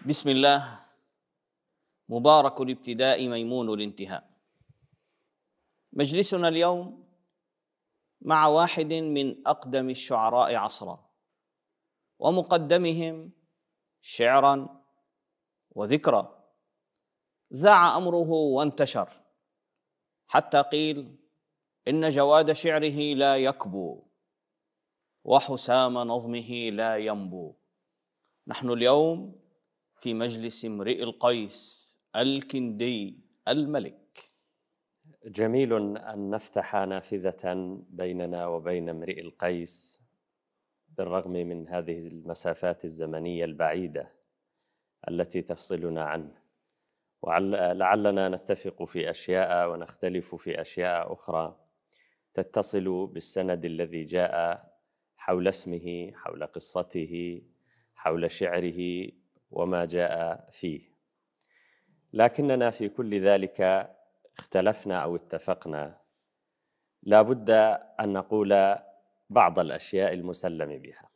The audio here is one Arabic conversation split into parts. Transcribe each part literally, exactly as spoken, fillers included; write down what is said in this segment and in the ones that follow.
بسم الله. مبارك الابتداء ميمون الانتهاء. مجلسنا اليوم مع واحد من أقدم الشعراء عصرا ومقدمهم شعرا وذكرى، ذاع أمره وانتشر حتى قيل إن جواد شعره لا يكبو وحسام نظمه لا ينبو. نحن اليوم في مجلس امرئ القيس الكندي الملك. جميل أن نفتح نافذة بيننا وبين امرئ القيس بالرغم من هذه المسافات الزمنية البعيدة التي تفصلنا عنه، ولعلنا نتفق في أشياء ونختلف في أشياء أخرى تتصل بالسند الذي جاء حول اسمه، حول قصته، حول شعره وما جاء فيه. لكننا في كل ذلك اختلفنا أو اتفقنا لا بد أن نقول بعض الأشياء المسلم بها.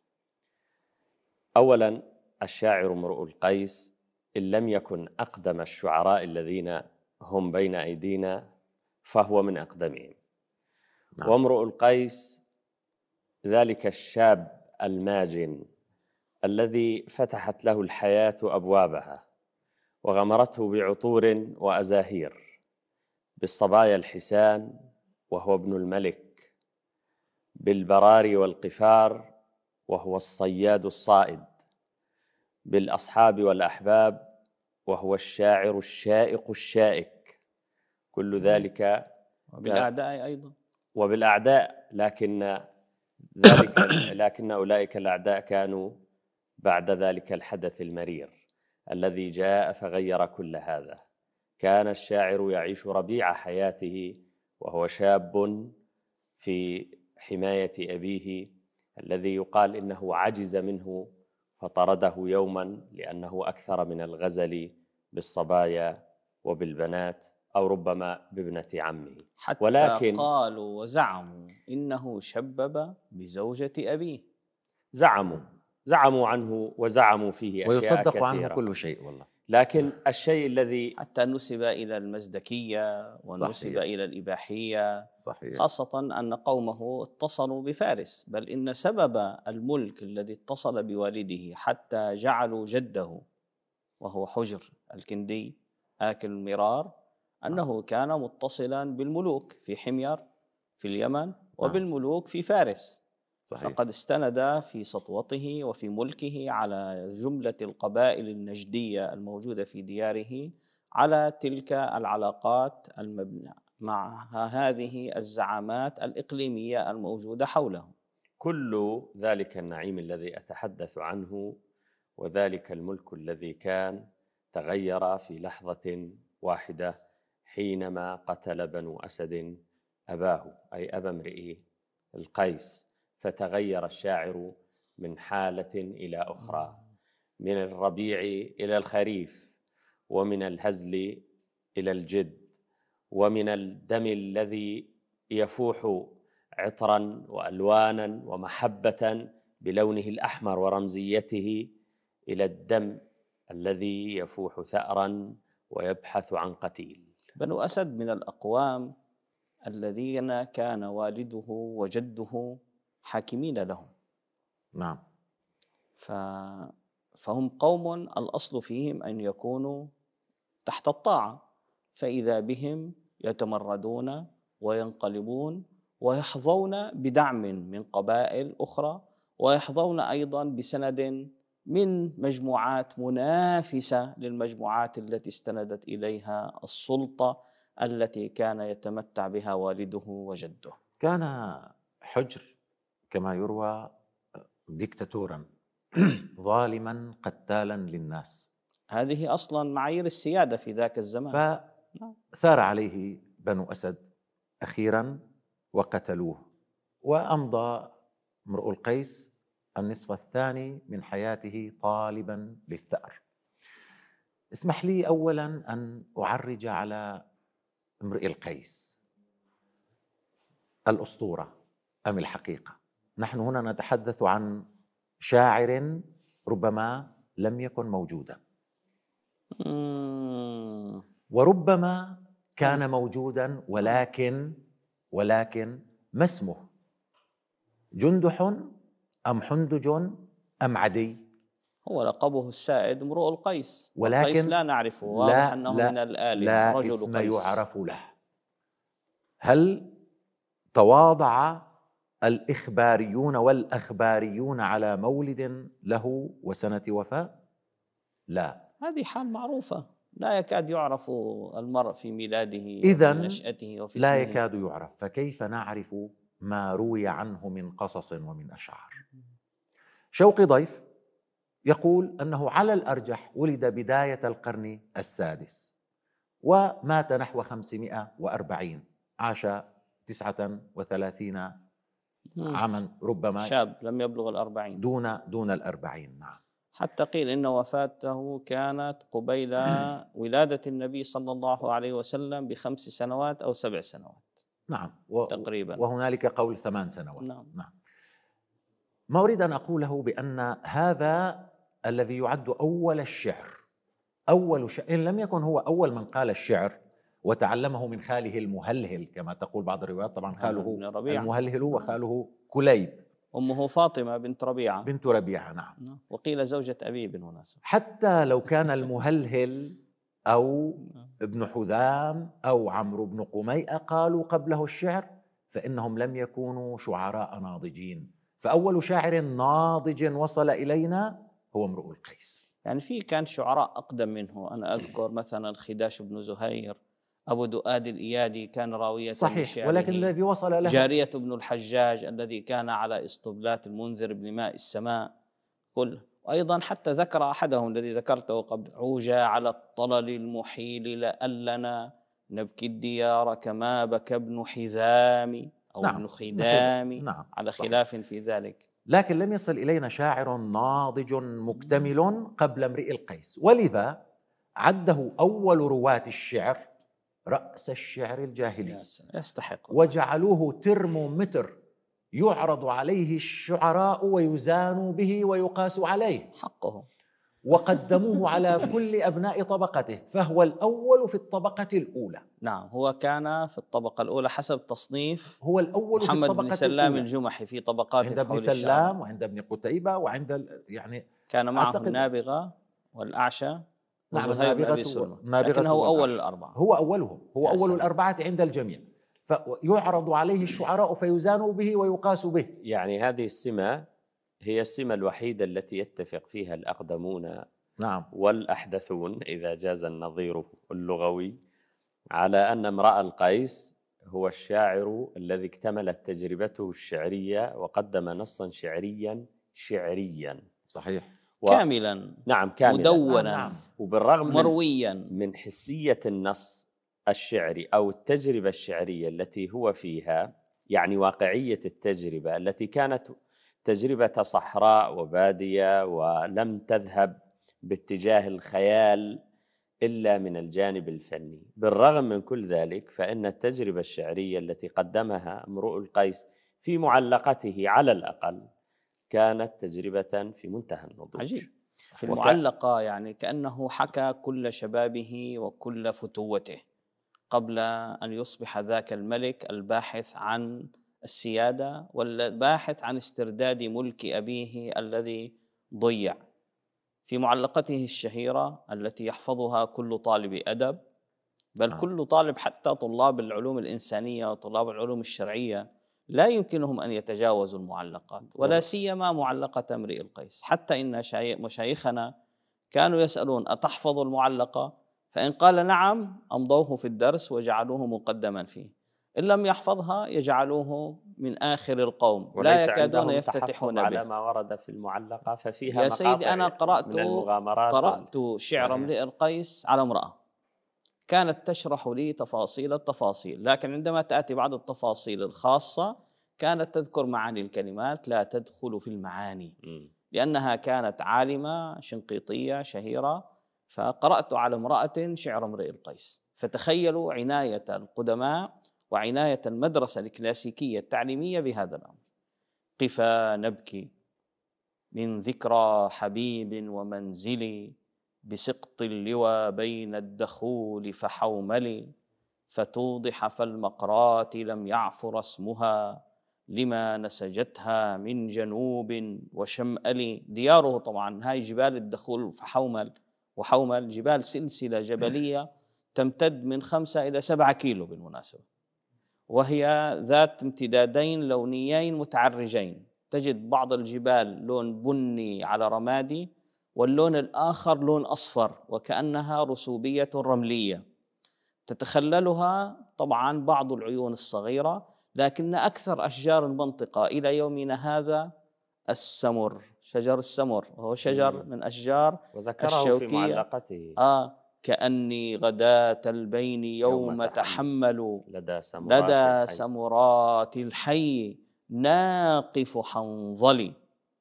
أولا، الشاعر امرؤ القيس إن لم يكن أقدم الشعراء الذين هم بين أيدينا فهو من أقدمهم. نعم. وامرؤ القيس ذلك الشاب الماجن الذي فتحت له الحياة أبوابها وغمرته بعطور وأزاهير، بالصبايا الحسان وهو ابن الملك، بالبراري والقفار وهو الصياد الصائد، بالأصحاب والأحباب وهو الشاعر الشائق الشائك، كل ذلك وبالأعداء أيضا وبالأعداء لكن ذلك لكن أولئك الأعداء كانوا بعد ذلك الحدث المرير الذي جاء فغير كل هذا. كان الشاعر يعيش ربيع حياته وهو شاب في حماية أبيه الذي يقال إنه عجز منه فطرده يوما لأنه أكثر من الغزل بالصبايا وبالبنات أو ربما بابنة عمه. حتى ولكن قالوا وزعموا إنه شبب بزوجة أبيه. زعموا زعموا عنه وزعموا فيه أشياء ويصدق كثيرة عنه كل شيء والله. لكن الشيء الذي حتى نسب إلى المزدكية ونسب صحيح. إلى الإباحية صحيح. خاصة أن قومه اتصلوا بفارس، بل إن سبب الملك الذي اتصل بوالده حتى جعلوا جده وهو حجر الكندي آكل المرار أنه كان متصلا بالملوك في حمير في اليمن وبالملوك في فارس. صحيح. فقد استند في سطوته وفي ملكه على جملة القبائل النجدية الموجودة في دياره على تلك العلاقات المبنية مع هذه الزعامات الإقليمية الموجودة حوله. كل ذلك النعيم الذي أتحدث عنه وذلك الملك الذي كان تغير في لحظة واحدة حينما قتل بنو أسد أباه، أي أبا امرئ القيس، فتغير الشاعر من حالة إلى أخرى، من الربيع إلى الخريف، ومن الهزل إلى الجد، ومن الدم الذي يفوح عطرا وألوانا ومحبة بلونه الأحمر ورمزيته إلى الدم الذي يفوح ثأرا ويبحث عن قتيل. بنو أسد من الأقوام الذين كان والده وجده حاكمين لهم. نعم. ف... فهم قوم الأصل فيهم أن يكونوا تحت الطاعة، فإذا بهم يتمردون وينقلبون ويحظون بدعم من قبائل أخرى، ويحظون أيضا بسند من مجموعات منافسة للمجموعات التي استندت إليها السلطة التي كان يتمتع بها والده وجده. كان حجر كما يروى ديكتاتورا ظالما قتالا للناس، هذه أصلا معايير السيادة في ذاك الزمان. فثار عليه بنو أسد أخيرا وقتلوه، وأمضى امرؤ القيس النصف الثاني من حياته طالبا للثأر. اسمح لي أولا أن أعرج على امرئ القيس، الأسطورة أم الحقيقة؟ نحن هنا نتحدث عن شاعر ربما لم يكن موجودا، وربما كان موجودا ولكن ولكن ما اسمه؟ جندح أم حندج أم عدي؟ هو لقبه السائد امرؤ القيس، ولكن القيس لا نعرفه، واضح أنه لا من الآلهة، لا رجل اسم قيس يعرف له. هل تواضع الإخباريون والأخباريون على مولد له وسنة وفاة؟ لا، هذه حال معروفة، لا يكاد يعرف المرء في ميلاده إذن وفي نشأته وفي لا اسمه. يكاد يعرف، فكيف نعرف ما روي عنه من قصص ومن أشعار؟ شوقي ضيف يقول أنه على الأرجح ولد بداية القرن السادس ومات نحو خمسمائة وأربعين، عاش تسعة وثلاثين عاما، ربما شاب لم يبلغ الأربعين، دون دون الأربعين. نعم، حتى قيل إن وفاته كانت قبيل ولادة النبي صلى الله عليه وسلم بخمس سنوات أو سبع سنوات. نعم، و تقريبا، وهنالك قول ثمان سنوات. نعم. نعم. ما أريد أن أقوله بأن هذا الذي يعد أول الشعر، أول شعر إن لم يكن هو أول من قال الشعر وتعلمه من خاله المهلهل كما تقول بعض الروايات، طبعا خاله المهلهل وخاله كليب، أمه فاطمة بنت ربيعة بنت ربيعة. نعم، وقيل زوجة أبي بالمناسبة. حتى لو كان المهلهل أو ابن حذام أو عمرو بن قميئة قالوا قبله الشعر، فإنهم لم يكونوا شعراء ناضجين. فأول شاعر ناضج وصل إلينا هو امرؤ القيس. يعني في كان شعراء أقدم منه، أنا أذكر مثلا خداش بن زهير، أبو دؤاد الإيادي كان راوية صحيح، ولكن الذي وصل له جارية بن الحجاج الذي كان على اسطبلات المنذر بن ماء السماء كل. وأيضا حتى ذكر أحدهم الذي ذكرته قبل: عوجا على الطلل المحيل لألنا نبكي الديار كما بكى ابن حذام أو نعم. ابن خدام. نعم. على خلاف في ذلك، لكن لم يصل إلينا شاعر ناضج مكتمل قبل امرئ القيس، ولذا عده أول رواة الشعر رأس الشعر الجاهلي، يستحق، وجعلوه ترمومتر يعرض عليه الشعراء ويزان به ويقاس عليه، حقه، وقدموه على كل أبناء طبقته، فهو الأول في الطبقة الأولى. نعم، هو كان في الطبقة الأولى حسب تصنيف هو الأول محمد في الطبقة بن سلام الأولى. الجمحي في طبقاته، عند ابن سلام وعند ابن قتيبة وعند يعني كان معه النابغة والأعشى نعم وزهير بن أبي سلمى، لكنه هو أول الأربعة، هو أولهم، هو أول الأربعة عند الجميع، فيعرض عليه الشعراء فيزان به ويقاس به. يعني هذه السمة هي السمة الوحيدة التي يتفق فيها الأقدمون نعم والأحدثون إذا جاز النظير اللغوي على أن امرأ القيس هو الشاعر الذي اكتملت تجربته الشعرية وقدم نصا شعريا شعريا صحيح و... كاملا نعم كاملا مدونا نعم. وبالرغم مرويا من, من حسية النص الشعري أو التجربة الشعرية التي هو فيها، يعني واقعية التجربة التي كانت تجربة صحراء وبادية ولم تذهب باتجاه الخيال إلا من الجانب الفني، بالرغم من كل ذلك فإن التجربة الشعرية التي قدمها امرؤ القيس في معلقته على الأقل كانت تجربة في منتهى النضوج. عجيب. في المعلقة يعني كأنه حكى كل شبابه وكل فتوته قبل أن يصبح ذاك الملك الباحث عن السيادة والباحث عن استرداد ملك أبيه الذي ضيع. في معلقته الشهيرة التي يحفظها كل طالب أدب، بل آه. كل طالب، حتى طلاب العلوم الإنسانية وطلاب العلوم الشرعية لا يمكنهم أن يتجاوزوا المعلقات، ولا سيما معلقة امرئ القيس. حتى إن مشايخنا كانوا يسألون: أتحفظ المعلقة؟ فإن قال نعم أمضوه في الدرس وجعلوه مقدما فيه، إن لم يحفظها يجعلوه من آخر القوم، لا يكادون يفتتحون به. على ما ورد في المعلقة ففيها يا سيدي أنا قرأت من المغامرات قرأت شعر امرئ القيس على امرأة كانت تشرح لي تفاصيل التفاصيل، لكن عندما تأتي بعض التفاصيل الخاصة كانت تذكر معاني الكلمات لا تدخل في المعاني، م. لأنها كانت عالمة شنقيطية شهيرة. فقرأت على امرأة شعر امرئ القيس، فتخيلوا عناية القدماء وعناية المدرسة الكلاسيكية التعليمية بهذا الأمر. قفا نبكي من ذكرى حبيب ومنزلي بسقط اللوى بين الدخول فحوملي، فتوضح فالمقرات لم يعفر اسمها، لما نسجتها من جنوب وشمأل. دياره طبعا هاي جبال الدخول فحومل، وحومل جبال سلسلة جبلية تمتد من خمسة إلى سبعة كيلو بالمناسبة، وهي ذات امتدادين لونيين متعرجين. تجد بعض الجبال لون بني على رمادي، واللون الآخر لون أصفر وكأنها رسوبية رملية، تتخللها طبعا بعض العيون الصغيرة، لكن أكثر أشجار المنطقة إلى يومنا هذا السمر، شجر السمر، وهو شجر من أشجار وذكره الشوكية في معلقته. آه كأني غداة البين يوم, يوم تحمل لدى سمرات, لدى الحي. سمرات الحي ناقف حنظلي.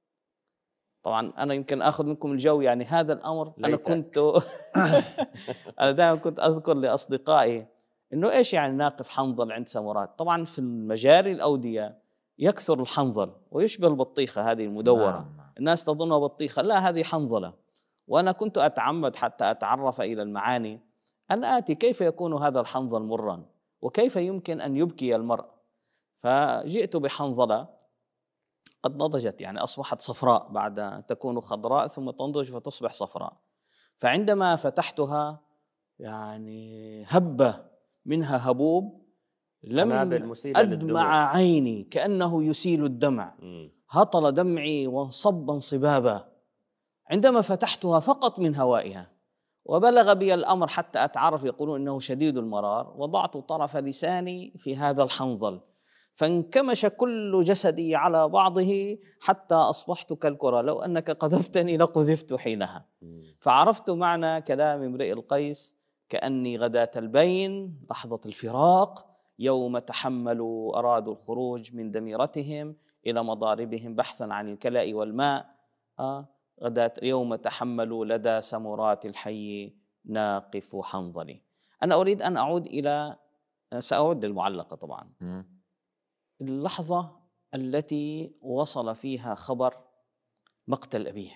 طبعا أنا يمكن أخذ منكم الجو، يعني هذا الأمر ليتك. أنا كنت أنا دائما كنت أذكر لأصدقائي إنه إيش يعني ناقف حنظل عند سمرات. طبعا في المجاري الأودية يكثر الحنظل ويشبه البطيخة هذه المدورة. نعم. الناس تظنها بطيخة، لا هذه حنظلة. وأنا كنت أتعمد حتى أتعرف إلى المعاني أن آتي كيف يكون هذا الحنظل مرا، وكيف يمكن أن يبكي المرء. فجئت بحنظلة قد نضجت، يعني أصبحت صفراء بعد أن تكون خضراء ثم تنضج فتصبح صفراء. فعندما فتحتها يعني هب منها هبوب لم أدمع عيني، كأنه يسيل الدمع، م. هطل دمعي وانصب انصبابا عندما فتحتها فقط من هوائها. وبلغ بي الأمر حتى أتعرف، يقولون إنه شديد المرار، وضعت طرف لساني في هذا الحنظل فانكمش كل جسدي على بعضه حتى أصبحت كالكرة، لو أنك قذفتني لقذفت حينها. فعرفت معنى كلام امرئ القيس: كأني غداة البين لحظة الفراق، يوم تحملوا أرادوا الخروج من دميرتهم إلى مضاربهم بحثا عن الكلاء والماء. آه غداة يوم تحملوا لدى سمرات الحي ناقف حنظلي. أنا أريد أن أعود إلى سأعود للمعلقة طبعا. م. اللحظة التي وصل فيها خبر مقتل أبيه.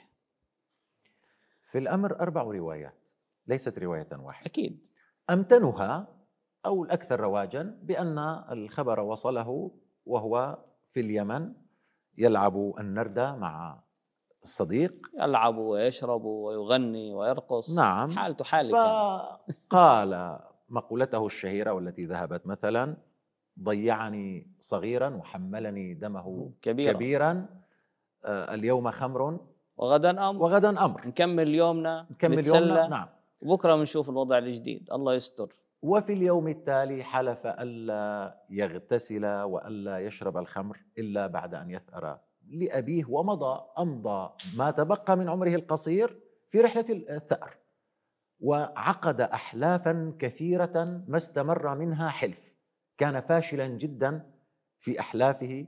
في الأمر أربع روايات، ليست رواية واحدة. أكيد. أمتنها أو الأكثر رواجا بأن الخبر وصله وهو في اليمن يلعب النردة مع الصديق، يلعب ويشرب ويغني ويرقص. نعم، حالته حالة كانت. فقال مقولته الشهيرة والتي ذهبت مثلا: ضيعني صغيرا وحملني دمه كبيرا, كبيرا آه اليوم خمر وغدا أمر وغدا أمر نكمل يومنا نكمل نتسلى يومنا. نعم. وبكرة بنشوف الوضع الجديد، الله يستر. وفي اليوم التالي حلف ألا يغتسل وألا يشرب الخمر إلا بعد أن يثأر لأبيه، ومضى أمضى ما تبقى من عمره القصير في رحلة الثأر، وعقد أحلافا كثيرة ما استمر منها حلف. كان فاشلا جدا في أحلافه،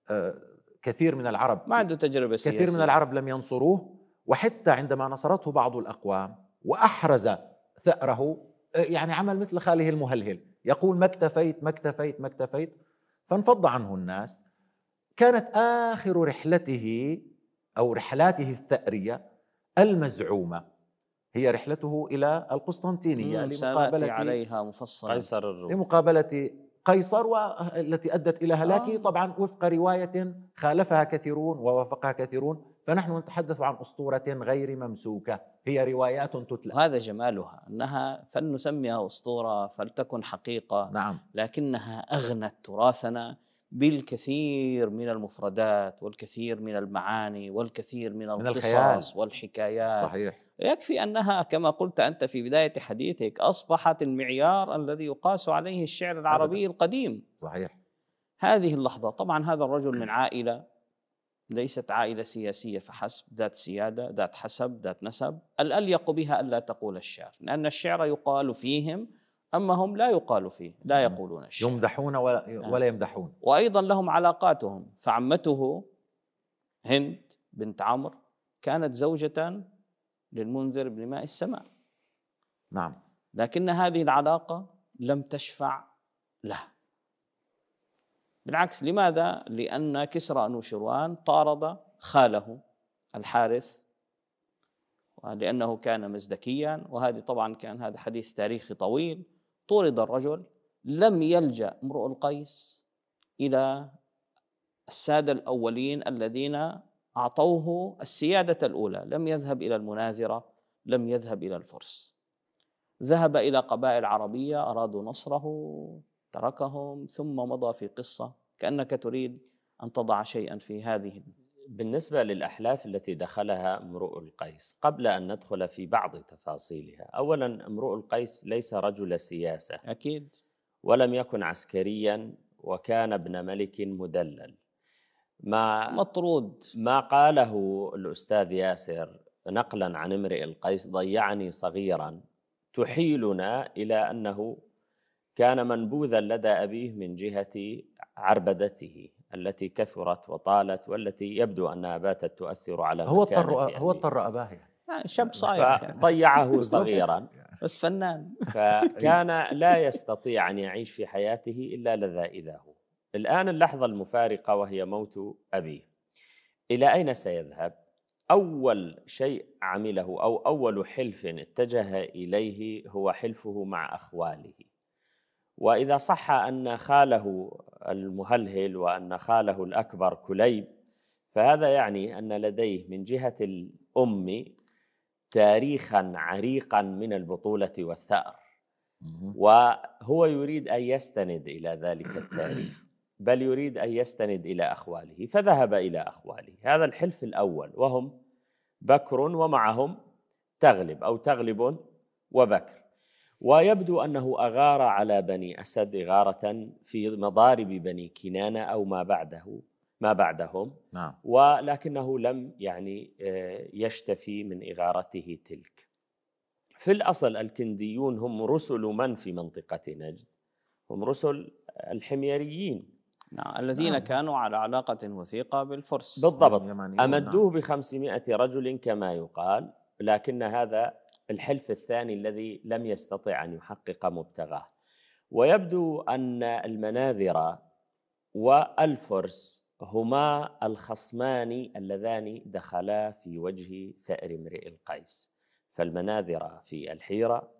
كثير من العرب ما عنده تجربة سياسية، كثير من العرب لم ينصروه، وحتى عندما نصرته بعض الأقوام وأحرز ثأره يعني عمل مثل خاله المهلهل، يقول ما اكتفيت ما اكتفيت ما اكتفيت، فانفض عنه الناس. كانت آخر رحلته أو رحلاته الثأرية المزعومة هي رحلته إلى القسطنطينية لمقابلة عليها مفصلا قيصر الروم، لمقابلة قيصر، والتي أدت إلى هلاكه. آه. طبعا وفق رواية خالفها كثيرون ووافقها كثيرون، فنحن نتحدث عن أسطورة غير ممسوكة، هي روايات تتلى. وهذا جمالها، أنها فلنسميها أسطورة فلتكن حقيقة. نعم. لكنها أغنت تراثنا بالكثير من المفردات والكثير من المعاني والكثير من, من القصص والحكايات. صحيح. يكفي أنها كما قلت أنت في بداية حديثك أصبحت المعيار الذي يقاس عليه الشعر العربي أبدا. القديم. صحيح. هذه اللحظة طبعا هذا الرجل من عائلة ليست عائلة سياسية فحسب، ذات سيادة، ذات حسب، ذات نسب. الأليق بها ألا تقول الشعر، لأن الشعر يقال فيهم أما هم لا يقال فيه، لا يقولون الشعر، يمدحون ولا, ولا يمدحون. وأيضا لهم علاقاتهم. فعمته هند بنت عمرو كانت زوجة للمنذر بن ماء السماء. نعم. لكن هذه العلاقة لم تشفع له، بالعكس. لماذا؟ لأن كسرى أنوشروان طارد خاله الحارث لأنه كان مزدكيا، وهذه طبعا كان هذا حديث تاريخي طويل. طرد الرجل، لم يلجأ امرؤ القيس إلى السادة الأولين الذين أعطوه السيادة الأولى، لم يذهب إلى المناذرة، لم يذهب إلى الفرس، ذهب إلى قبائل عربية أرادوا نصره، تركهم، ثم مضى في قصة كأنك تريد أن تضع شيئا في هذه. بالنسبة للأحلاف التي دخلها امرؤ القيس، قبل أن ندخل في بعض تفاصيلها، أولا امرؤ القيس ليس رجل سياسة أكيد، ولم يكن عسكريا، وكان ابن ملك مدلل. ما مطرود. ما قاله الأستاذ ياسر نقلا عن امرئ القيس ضيعني صغيرا، تحيلنا إلى أنه كان منبوذا لدى أبيه من جهة عربدته التي كثرت وطالت، والتي يبدو أنها باتت تؤثر على هو مكانة اضطر أبيه. هو اضطر أباه يعني. شاب صايع فضيعه صغيرا بس فنان فكان لا يستطيع أن يعيش في حياته إلا لذائذه. الآن اللحظة المفارقة وهي موت أبيه، إلى أين سيذهب؟ أول شيء عمله أو أول حلف اتجه إليه هو حلفه مع أخواله. وإذا صح أن خاله المهلهل وأن خاله الأكبر كليب، فهذا يعني أن لديه من جهة الأم تاريخا عريقا من البطولة والثأر، وهو يريد أن يستند إلى ذلك التاريخ، بل يريد أن يستند إلى أخواله، فذهب إلى أخواله. هذا الحلف الأول، وهم بكر ومعهم تغلب أو تغلب وبكر. ويبدو أنه أغار على بني أسد إغارة في مضارب بني كنانة أو ما بعده ما بعدهم نعم. ولكنه لم يعني يشتفي من إغارته تلك. في الأصل الكنديون هم رسل من في منطقة نجد؟ هم رسل الحميريين، نعم، الذين نعم. كانوا على علاقة وثيقة بالفرس بالضبط. أمدوه بخمسمائة رجل كما يقال، لكن هذا الحلف الثاني الذي لم يستطع أن يحقق مبتغاه. ويبدو أن المناذرة والفرس هما الخصمان اللذان دخلا في وجه ثأر امرئ القيس، فالمناذرة في الحيرة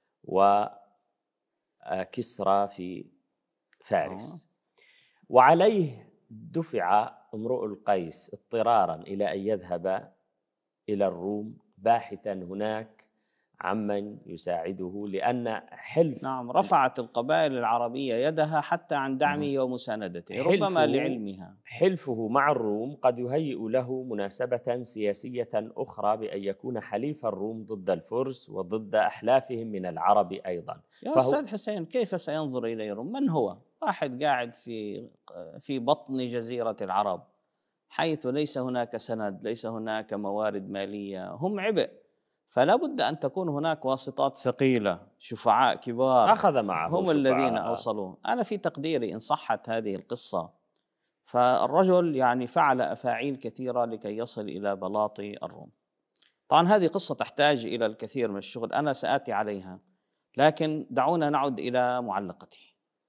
وكسرى في فارس. وعليه دفع امرؤ القيس اضطرارا إلى أن يذهب إلى الروم باحثا هناك عمن يساعده، لأن حلف نعم رفعت القبائل العربية يدها حتى عن دعمه ومساندته، ربما لعلمها. حلفه مع الروم قد يهيئ له مناسبة سياسية أخرى بأن يكون حليف الروم ضد الفرس وضد أحلافهم من العرب أيضا. يا أستاذ حسين، كيف سينظر إليه الروم؟ من هو؟ واحد قاعد في في بطن جزيرة العرب، حيث ليس هناك سند، ليس هناك موارد مالية، هم عبء، فلا بد أن تكون هناك واسطات ثقيلة، شفعاء كبار أخذ معه هم شفعاء. الذين أوصلوه. أنا في تقديري إن صحت هذه القصة فالرجل يعني فعل أفاعيل كثيرة لكي يصل إلى بلاط الروم. طبعا هذه قصة تحتاج إلى الكثير من الشغل، أنا سآتي عليها، لكن دعونا نعد إلى معلقته.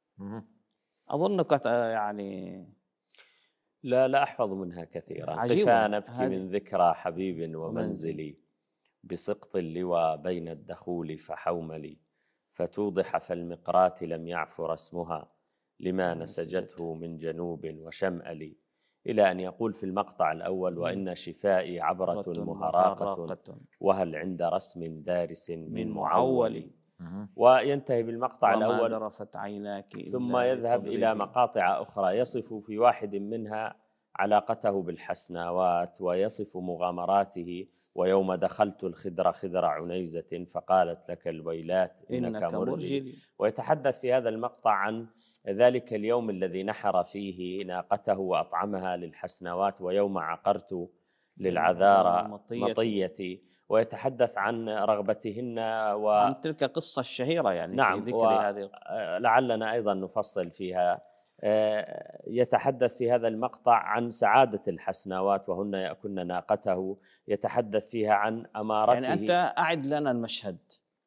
أظنك يعني لا لا أحفظ منها كثيرا. قفا نبكي من ذكرى حبيب ومنزلي، بسقط اللوى بين الدخول فحوملي، فتوضح فالمقرات لم يعفر اسمها، لما نسجته من جنوب وشمأل، إلى أن يقول في المقطع الأول: وإن شفائي عبرة مهراقة، وهل عند رسم دارس من معول. وينتهي بالمقطع الأول: ذرفت عيناك، ثم يذهب إلى مقاطع أخرى يصف في واحد منها علاقته بالحسناوات، ويصف مغامراته: ويوم دخلت الخدر خدر عنيزة فقالت لك الويلات إنك, إنك مرجل. ويتحدث في هذا المقطع عن ذلك اليوم الذي نحر فيه ناقته وأطعمها للحسناوات، ويوم عقرت للعذارى مطيتي، ويتحدث عن رغبتهن و... عن تلك القصة الشهيرة يعني. نعم، في ذكر هذه لعلنا أيضا نفصل فيها. يتحدث في هذا المقطع عن سعادة الحسناوات وهن يأكلن ناقته، يتحدث فيها عن أمارته. يعني أنت أعد لنا المشهد.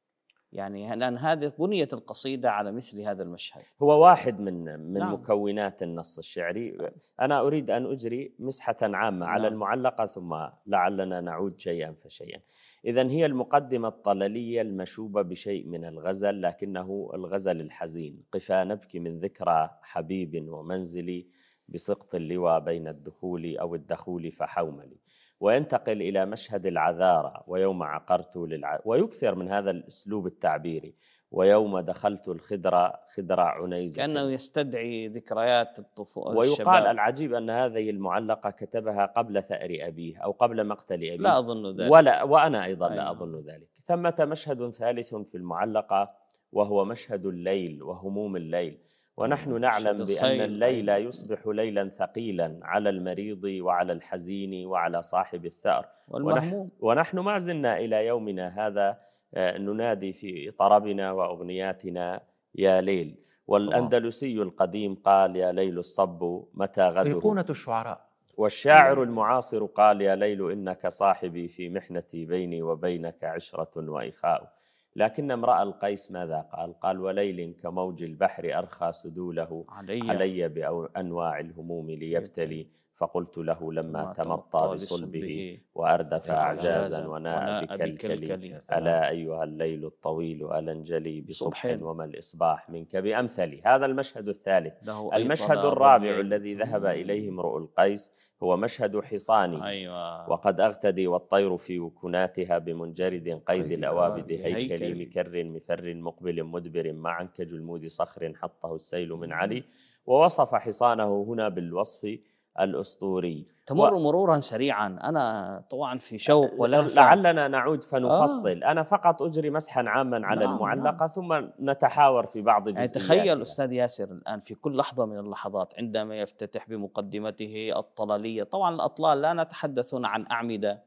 يعني لأن هذه بنية القصيدة على مثل هذا المشهد. هو واحد من من نعم. مكونات النص الشعري. أنا أريد أن أجري مسحة عامة على نعم. المعلقة ثم لعلنا نعود شيئا فشيئا. إذن هي المقدمة الطللية المشوبة بشيء من الغزل، لكنه الغزل الحزين. قفا نبكي من ذكرى حبيب ومنزلي، بسقط اللوى بين الدخول أو الدخول فحوملي. وينتقل إلى مشهد العذارى، ويوم عقرت للع... ويكثر من هذا الأسلوب التعبيري، ويوم دخلت الخدرة خدرة عنيزة، كأنه يستدعي ذكريات الطفولة. ويقال الشباب. العجيب أن هذه المعلقة كتبها قبل ثأر أبيه أو قبل مقتل أبيه، لا أظن ذلك، ولا وأنا أيضا أيوة. لا أظن ذلك. ثمة مشهد ثالث في المعلقة، وهو مشهد الليل وهموم الليل. ونحن نعلم بأن الليل يصبح ليلا ثقيلا على المريض وعلى الحزين وعلى صاحب الثأر والمهموم. ونحن ما زلنا إلى يومنا هذا ننادي في طربنا وأغنياتنا يا ليل. والأندلسي القديم قال يا ليل الصب متى غدر، أيقونة الشعراء. والشاعر المعاصر قال يا ليل إنك صاحبي في محنتي، بيني وبينك عشرة وإخاء. لكن امرأ القيس ماذا قال؟ قال وليل كموج البحر أرخى سدوله علي, علي بأنواع الهموم ليبتلي، فقلت له لما تمطى بصلبه وأردف أعجازا وناء بكلكلي، ألا أيها الليل الطويل ألا انجلي بصبح وما الإصباح منك بأمثلي. هذا المشهد الثالث. المشهد الرابع الذي ذهب إليه امرؤ القيس هو مشهد حصاني. أيوة. وقد أغتدي والطير في وكناتها بمنجرد قيد الأوابد هيكلي، مكر مفر مقبل مدبر معا كجلمود صخر حطه السيل من علي. ووصف حصانه هنا بالوصف الأسطوري. تمر و... مرورا سريعا. أنا طبعا في شوق ولهفة، لعلنا نعود فنفصل. آه. أنا فقط أجري مسحا عاما على نعم المعلقة نعم. ثم نتحاور في بعض يعني تخيل أستاذ ياسر الآن في كل لحظة من اللحظات عندما يفتتح بمقدمته الطلالية. طبعا الأطلال لا نتحدث عن أعمدة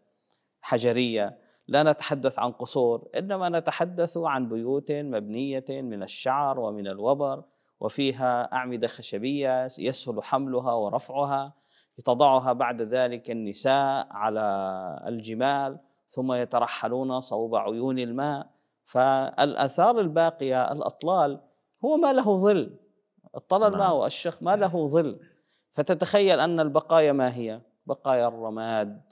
حجرية، لا نتحدث عن قصور، إنما نتحدث عن بيوت مبنية من الشعر ومن الوبر، وفيها أعمدة خشبية يسهل حملها ورفعها، تضعها بعد ذلك النساء على الجمال ثم يترحلون صوب عيون الماء. فالآثار الباقية الأطلال هو ما له ظل، الطلل ما هو الشخ ما له ظل. فتتخيل أن البقايا ما هي؟ بقايا الرماد،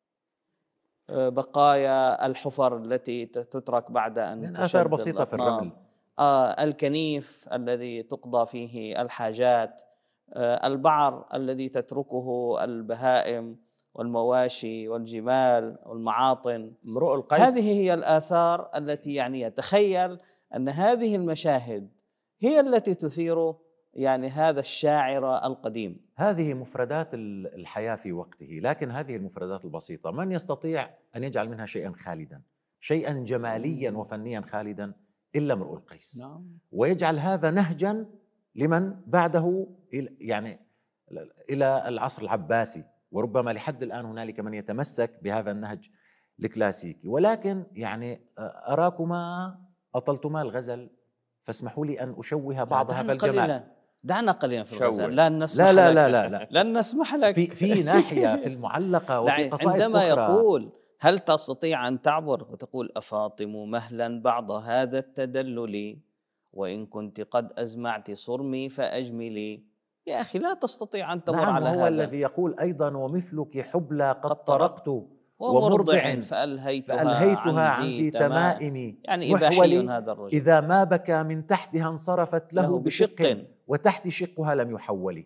بقايا الحفر التي تترك بعد أن تشد آثار بسيطة في الرمل، آه الكنيف الذي تقضى فيه الحاجات، آه البعر الذي تتركه البهائم والمواشي والجمال والمعاطن. امرؤ القيس هذه هي الآثار التي يعني تخيل أن هذه المشاهد هي التي تثير يعني هذا الشاعر القديم. هذه مفردات الحياة في وقته، لكن هذه المفردات البسيطة من يستطيع أن يجعل منها شيئا خالدا، شيئا جماليا وفنيا خالدا إلا امرؤ القيس. نعم. ويجعل هذا نهجا لمن بعده، يعني إلى العصر العباسي، وربما لحد الآن هنالك من يتمسك بهذا النهج الكلاسيكي. ولكن يعني أراكما أطلتما الغزل، فاسمحوا لي أن أشوه بعض هذا الجمال. قليلا. دعنا قليلا في الغزل، لا نسمح لا لا لك. لا لا, لا. لن نسمح لك. في في ناحية في المعلقة وفي قصائد عندما أخرى يقول هل تستطيع أن تعبر وتقول أفاطم مهلا بعض هذا التدلل، وإن كنت قد أزمعت صرمي فأجملي. يا أخي لا تستطيع أن تمر نعم على هو هذا. الذي يقول أيضا ومثلك حبلى قد, قد طرقت ومرضع فألهيتها, فألهيتها عن ذي تمائم، يعني إباحي هذا الرجل. إذا ما بكى من تحتها انصرفت له, له بشق, بشق وتحت شقها لم يحول.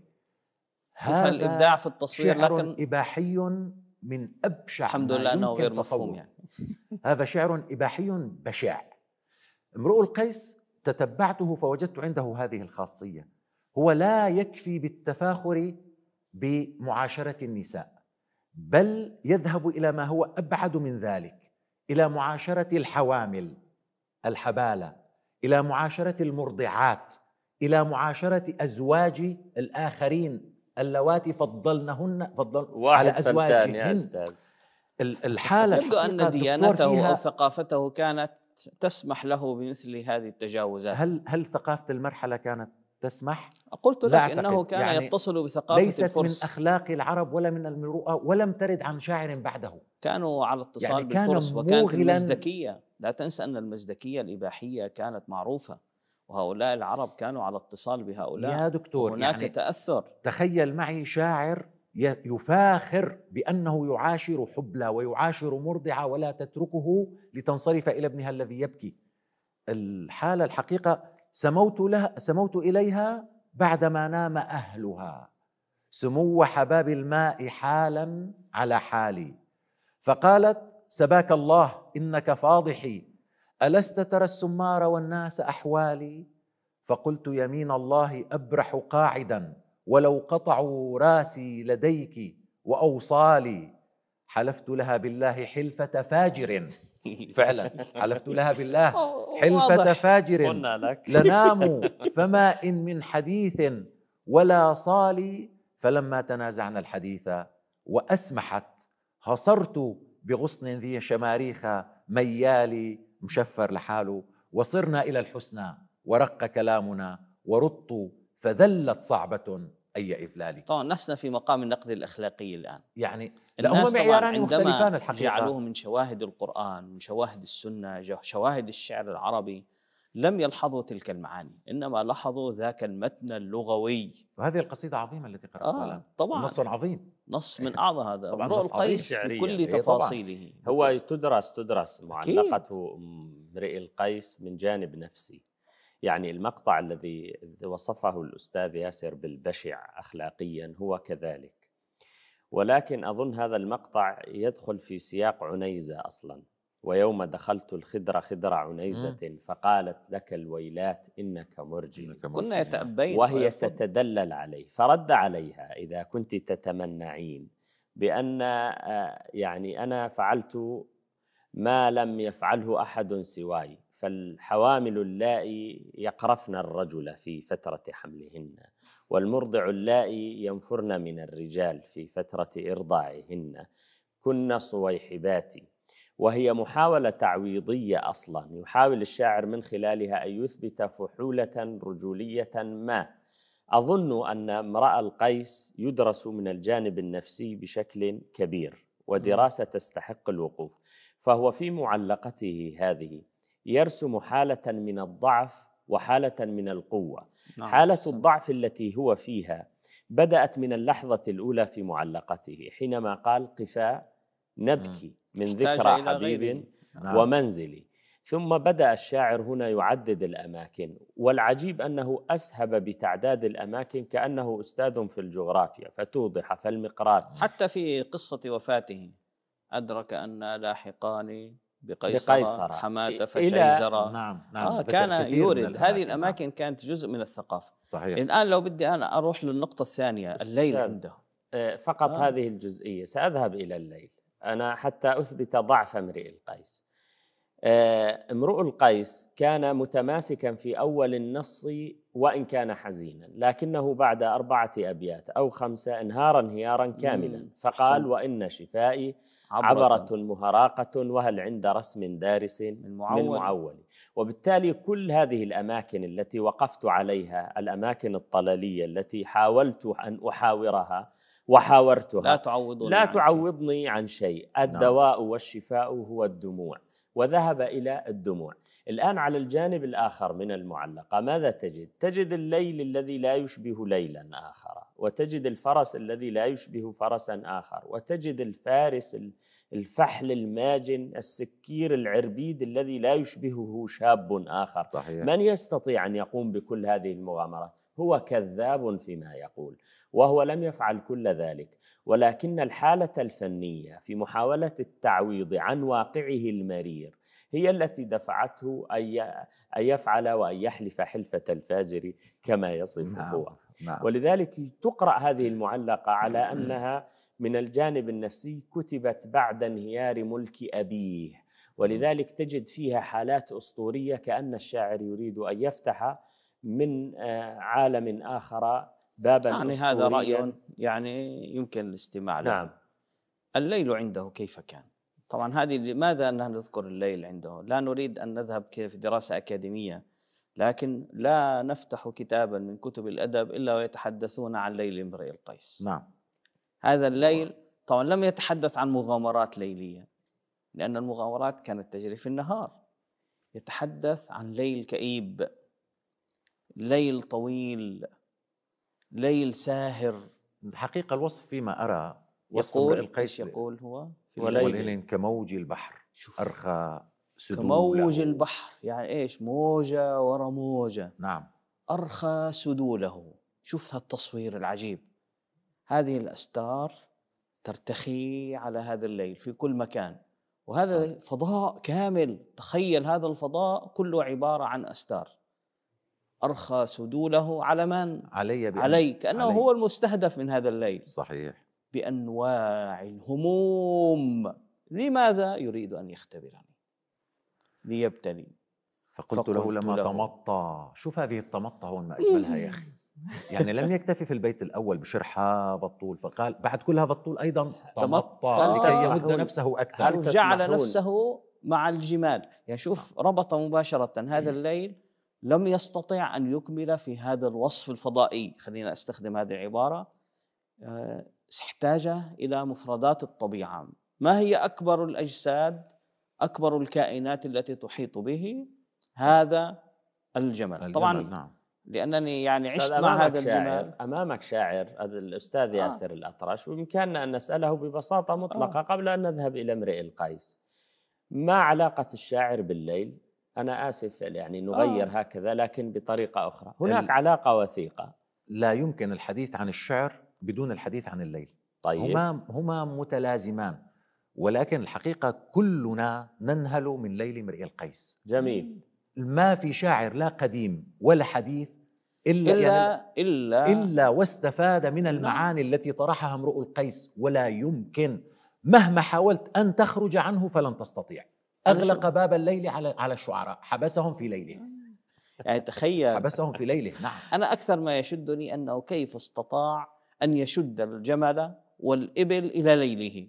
هذا الإبداع في التصوير، شعر لكن إباحي من أبشع الحمد لله أنه غير مفهوم يعني. هذا شعر إباحي بشع. امرؤ القيس تتبعته فوجدت عنده هذه الخاصية، هو لا يكفي بالتفاخر بمعاشرة النساء، بل يذهب إلى ما هو أبعد من ذلك، إلى معاشرة الحوامل الحبالة، إلى معاشرة المرضعات، إلى معاشرة أزواج الآخرين اللواتي فضلنهن فضل على أزواجهن. يا أستاذ الحالة يبدو أن ديانته أو ثقافته كانت تسمح له بمثل هذه التجاوزات. هل هل ثقافة المرحلة كانت تسمح؟ قلت لك إنه كان يعني يتصل بثقافة ليست الفرس، من أخلاق العرب ولا من المروءة، ولم ترد عن شاعر بعده. كانوا على اتصال يعني بالفرس، وكانت المزدكية لا تنسى أن المزدكية الإباحية كانت معروفة، وهؤلاء العرب كانوا على اتصال بهؤلاء يا دكتور، وهناك يعني تأثر. تخيل معي شاعر يفاخر بأنه يعاشر حبلى ويعاشر مرضعة ولا تتركه لتنصرف إلى ابنها الذي يبكي. الحالة الحقيقة سموت لها سموت إليها بعدما نام أهلها، سمو حباب الماء حالا على حالي، فقالت سباك الله إنك فاضحي، ألست ترى السمار والناس أحوالي؟ فقلت يمين الله أبرح قاعدا ولو قطعوا راسي لديك وأوصالي. حلفت لها بالله حلفة فاجر، فعلا حلفت لها بالله حلفة فاجر، لنام فما إن من حديث ولا صالي. فلما تنازعنا الحديث وأسمحت هصرت بغصن ذي شماريخ ميالي مشفر لحاله، وصرنا إلى الحسنى ورق كلامنا ورط فذلت صعبة أي إفلالي. طبعا لسنا في مقام النقد الأخلاقي الآن، يعني الناس معياران مختلفان الحقيقة. جعلوه من شواهد القرآن، من شواهد السنة، شواهد الشعر العربي، لم يلحظوا تلك المعاني، إنما لاحظوا ذاك المتن اللغوي. وهذه القصيدة عظيمة التي قرأتها. آه طبعا نص عظيم، نص من أعظم هذا امرؤ القيس بكل تفاصيله. هو تدرس تدرس معلقة امرئ القيس من جانب نفسي. يعني المقطع الذي وصفه الأستاذ ياسر بالبشع أخلاقيا هو كذلك، ولكن أظن هذا المقطع يدخل في سياق عنيزة أصلا. ويوم دخلت الخدر خدر عنيزة فقالت لك الويلات إنك مرجي، كنا يتأبين وهي تتدلل عليه، فرد عليها إذا كنت تتمنعين بأن يعني أنا فعلت ما لم يفعله أحد سواي، فالحوامل اللائي يقرفن الرجل في فترة حملهن، والمرضع اللائي ينفرن من الرجال في فترة إرضاعهن، كن صويحباتي. وهي محاولة تعويضية أصلا، يحاول الشاعر من خلالها أن يثبت فحولة رجولية ما. أظن أن امرأ القيس يدرس من الجانب النفسي بشكل كبير، ودراسة تستحق الوقوف. فهو في معلقته هذه يرسم حالة من الضعف وحالة من القوة. حالة الضعف التي هو فيها بدأت من اللحظة الأولى في معلقته حينما قال قفا نبكي من ذكرى حبيب ومنزلي. ثم بدأ الشاعر هنا يعدد الأماكن، والعجيب أنه أسهب بتعداد الأماكن كأنه أستاذ في الجغرافيا، فتوضح فالمقراط. حتى في قصة وفاته أدرك أن لاحقان بقيصر, بقيصر. حماة فشيزر. نعم نعم. آه كان يورد هذه الأماكن. نعم. كانت جزء من الثقافة. صحيح. الآن لو بدي أنا أروح للنقطة الثانية، الليل عنده فقط آه. هذه الجزئية سأذهب إلى الليل أنا حتى أثبت ضعف امرئ القيس. امرؤ القيس كان متماسكا في أول النص وإن كان حزينا، لكنه بعد أربعة أبيات أو خمسة انهار انهيارا كاملا، فقال حسنت. وإن شفائي عبرة مهراقة وهل عند رسم دارس من معول. من معول. وبالتالي كل هذه الأماكن التي وقفت عليها، الأماكن الطلالية التي حاولت أن أحاورها وحاورتها، لا تعوضني, لا تعوضني عن شيء. الدواء والشفاء هو الدموع، وذهب إلى الدموع. الآن على الجانب الآخر من المعلقة ماذا تجد؟ تجد الليل الذي لا يشبه ليلا آخر، وتجد الفرس الذي لا يشبه فرسا آخر، وتجد الفارس الفحل الماجن السكير العربيد الذي لا يشبهه شاب آخر. صحيح. من يستطيع أن يقوم بكل هذه المغامرات؟ هو كذاب فيما يقول، وهو لم يفعل كل ذلك، ولكن الحالة الفنية في محاولة التعويض عن واقعه المرير هي التي دفعته أن يفعل وأن يحلف حلفة الفاجر كما يصف نعم. هو. نعم. ولذلك تقرأ هذه المعلقة على أنها من الجانب النفسي كتبت بعد انهيار ملك أبيه، ولذلك تجد فيها حالات أسطورية كأن الشاعر يريد أن يفتح من عالم آخر بابا يعني أسطوريا. هذا رأي يعني يمكن الاستماع له. نعم. الليل عنده كيف كان؟ طبعا هذه لماذا أن نذكر الليل عنده؟ لا نريد أن نذهب في دراسة أكاديمية، لكن لا نفتح كتابا من كتب الأدب إلا ويتحدثون عن ليل امرئ القيس. نعم. هذا الليل طبعا لم يتحدث عن مغامرات ليلية، لأن المغامرات كانت تجري في النهار. يتحدث عن ليل كئيب، ليل طويل، ليل ساهر. الحقيقة الوصف فيما أرى وصف يقول القيس يقول هو وليل كموج البحر أرخى سدوله. كموج البحر يعني إيش؟ موجة ورا موجة. نعم. أرخى سدوله. شوف هالتصوير العجيب، هذه الأستار ترتخي على هذا الليل في كل مكان، وهذا آه. فضاء كامل. تخيل هذا الفضاء كله عبارة عن أستار. أرخى سدوله على من؟ علي بأن... علي، كأنه علي. هو المستهدف من هذا الليل. صحيح. بأنواع الهموم. لماذا؟ يريد أن يختبرني ليبتلي. فقلت, فقلت له لما له تمطى. شوف هذه التمطى هون ما أجملها يا أخي. يعني لم يكتفي في البيت الأول بشرح هذا الطول، فقال بعد كل هذا الطول أيضا تمطى لكي يمد نفسه أكثر. جعل نفسه مع الجمال. يعني شوف ربط مباشرة هذا الليل. لم يستطع أن يكمل في هذا الوصف الفضائي، خلينا أستخدم هذه العبارة. احتاج إلى مفردات الطبيعة. ما هي أكبر الأجساد، أكبر الكائنات التي تحيط به؟ هذا الجمل, الجمل طبعا. نعم. لأنني يعني عشت مع هذا الجمال. أمامك شاعر الأستاذ ياسر آه. الأطرش، وبإمكاننا أن نسأله ببساطة مطلقة آه. قبل أن نذهب إلى امرئ القيس. ما علاقة الشاعر بالليل؟ أنا آسف يعني نغير آه. هكذا لكن بطريقة أخرى. هناك ال... علاقة وثيقة. لا يمكن الحديث عن الشعر بدون الحديث عن الليل. طيب. هما هما متلازمان، ولكن الحقيقة كلنا ننهل من ليل امرئ القيس. جميل. ما في شاعر لا قديم ولا حديث إلا إلا, يعني إلا, إلا واستفاد من المعاني التي طرحها امرؤ القيس، ولا يمكن مهما حاولت أن تخرج عنه فلن تستطيع. أغلق باب الليل على على الشعراء، حبسهم في ليله. يعني تخيل حبسهم في ليله. نعم. أنا أكثر ما يشدني أنه كيف استطاع أن يشد الجمل والإبل إلى ليله.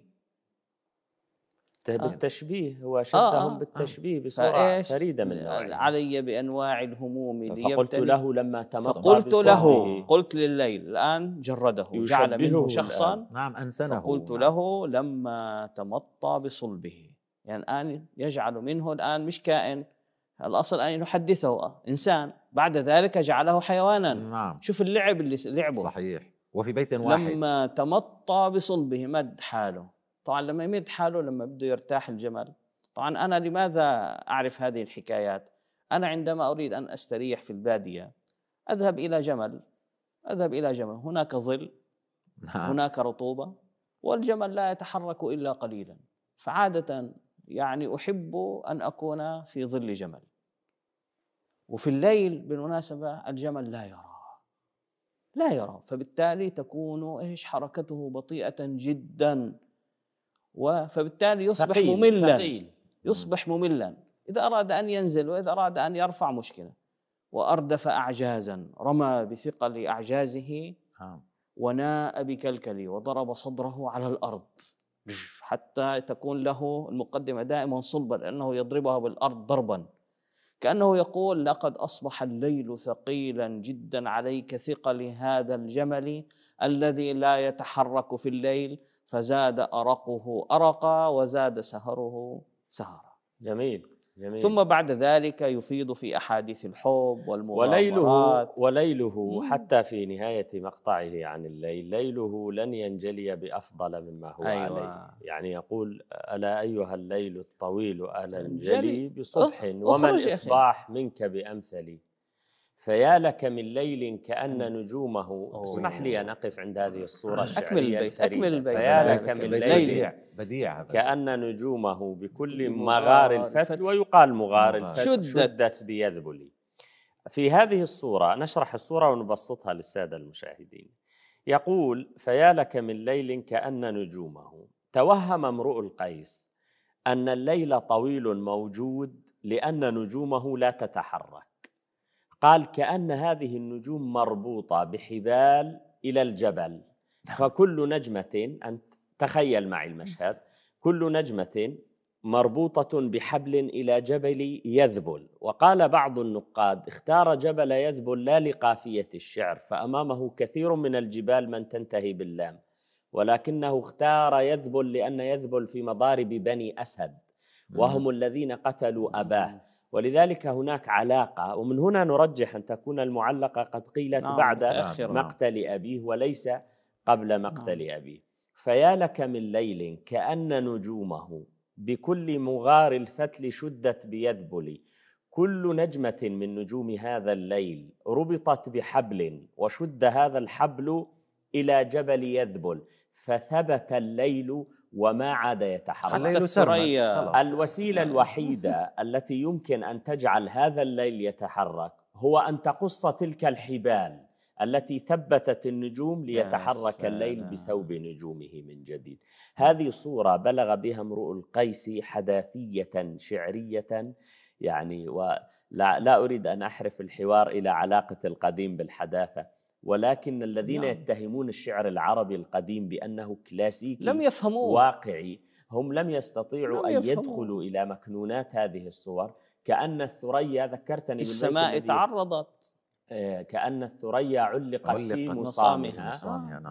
بالتشبيه، هو شدهم آه آه بالتشبيه بصورة فريدة من نوعها. علي بأنواع الهموم فقلت له لما تمطى فقلت له قلت لليل. الآن جرده، جعل منه شخصا الآن. نعم أنسنه. فقلت نعم. له لما تمطى بصلبه، يعني الآن يجعل منه الآن مش كائن، الأصل أن يحدثه إنسان، بعد ذلك جعله حيوانا. نعم. شوف اللعب اللي لعبه. صحيح. وفي بيت واحد. لما تمطى بصلبه، مد حاله. طبعا لما يمد حاله لما بده يرتاح الجمل. طبعا أنا لماذا أعرف هذه الحكايات؟ أنا عندما أريد أن أستريح في البادية أذهب إلى جمل أذهب إلى جمل هناك ظل، هناك رطوبة، والجمل لا يتحرك إلا قليلا. فعادة يعني أحب أن أكون في ظل جمل. وفي الليل بالمناسبة الجمل لا يرى لا يرى فبالتالي تكون إيش حركته بطيئة جدا، فبالتالي يصبح ثقيل. مملا ثقيل. يصبح مملا إذا أراد أن ينزل وإذا أراد أن يرفع مشكلة. وأردف أعجازا، رمى بثقل أعجازه وناء بكلكلي وضرب صدره على الأرض حتى تكون له المقدمة دائما صلبا، لأنه يضربها بالأرض ضربا كأنه يقول لقد أصبح الليل ثقيلا جدا عليك ثقل هذا الجمل الذي لا يتحرك في الليل، فزاد أرقه أرقا وزاد سهره سهرا. جميل. جميل. ثم بعد ذلك يفيض في أحاديث الحب والمغامرات. وليله, وليله حتى في نهاية مقطعه عن الليل، ليله لن ينجلي بأفضل مما هو أيوة. عليه. يعني يقول ألا أيها الليل الطويل ألا انجلي بصبح وما الإصباح منك بأمثلي، فيا لك من ليل كأن نجومه. أوه. اسمح لي أن أقف عند هذه الصورة الشعرية الفريدة. فيا لك من ليل بديع كأن نجومه بكل مغار الفتل، ويقال مغار الفتل شدت بيذبلي. في هذه الصورة نشرح الصورة ونبسطها للسادة المشاهدين. يقول فيا لك من ليل كأن نجومه. توهم امرؤ القيس أن الليل طويل موجود لأن نجومه لا تتحرك. قال كأن هذه النجوم مربوطة بحبال إلى الجبل، فكل نجمة، أنت تخيل معي المشهد، كل نجمة مربوطة بحبل إلى جبل يذبل. وقال بعض النقاد اختار جبل يذبل لا لقافية الشعر، فأمامه كثير من الجبال من تنتهي باللام، ولكنه اختار يذبل لأن يذبل في مضارب بني أسد، وهم الذين قتلوا أباه، ولذلك هناك علاقة، ومن هنا نرجح أن تكون المعلقة قد قيلت نعم بعد متأخر مقتل أبيه وليس قبل مقتل نعم أبيه. فيا لك من ليل كأن نجومه بكل مغار الفتل شدت بيذبل، كل نجمة من نجوم هذا الليل ربطت بحبل، وشد هذا الحبل إلى جبل يذبل، فثبت الليل وما عاد يتحرك. الليل الثريا. الوسيلة الوحيدة التي يمكن أن تجعل هذا الليل يتحرك هو أن تقص تلك الحبال التي ثبتت النجوم ليتحرك الليل بثوب نجومه من جديد. هذه صورة بلغ بها امرؤ القيس حداثية شعرية، يعني ولا لا أريد أن أحرف الحوار إلى علاقة القديم بالحداثة، ولكن الذين نعم. يتهمون الشعر العربي القديم بأنه كلاسيكي لم يفهموه، واقعي، هم لم يستطيعوا لم أن يفهموه. يدخلوا إلى مكنونات هذه الصور. كأن الثريا ذكرتني في السماء تعرضت، كأن الثريا علقت, علقت في مصامها نعم.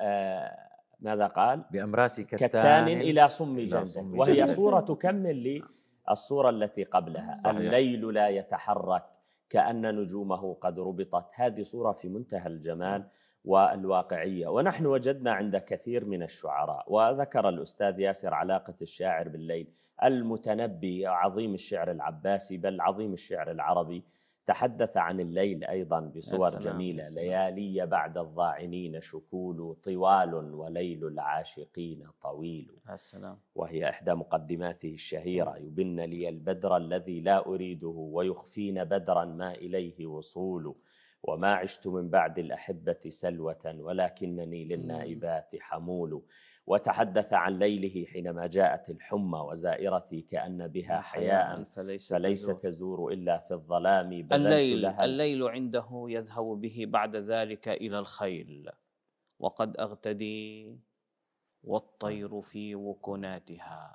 ماذا قال؟ بأمراس كتان, كتان إلى صم جنب، وهي صورة تكمل للصورة التي قبلها. صحيح. الليل لا يتحرك كأن نجومه قد ربطت. هذه صورة في منتهى الجمال والواقعية. ونحن وجدنا عند كثير من الشعراء، وذكر الأستاذ ياسر علاقة الشاعر بالليل، المتنبي عظيم الشعر العباسي بل عظيم الشعر العربي تحدث عن الليل أيضا بصور السلام جميلة. السلام. ليالي بعد الضاعنين شكول، طوال وليل العاشقين طويل. السلام. وهي إحدى مقدماته الشهيرة: يبن لي البدر الذي لا أريده، ويخفين بدرا ما إليه وصول، وما عشت من بعد الأحبة سلوة، ولكنني للنائبات حمول. وتحدث عن ليله حينما جاءت الحمى وزائرتي كأن بها حياء، فليس, فليس تزور. تزور إلا في الظلام بذلت الليل لها. الليل عنده يذهب به بعد ذلك إلى الخيل، وقد أغتدي والطير في وكناتها،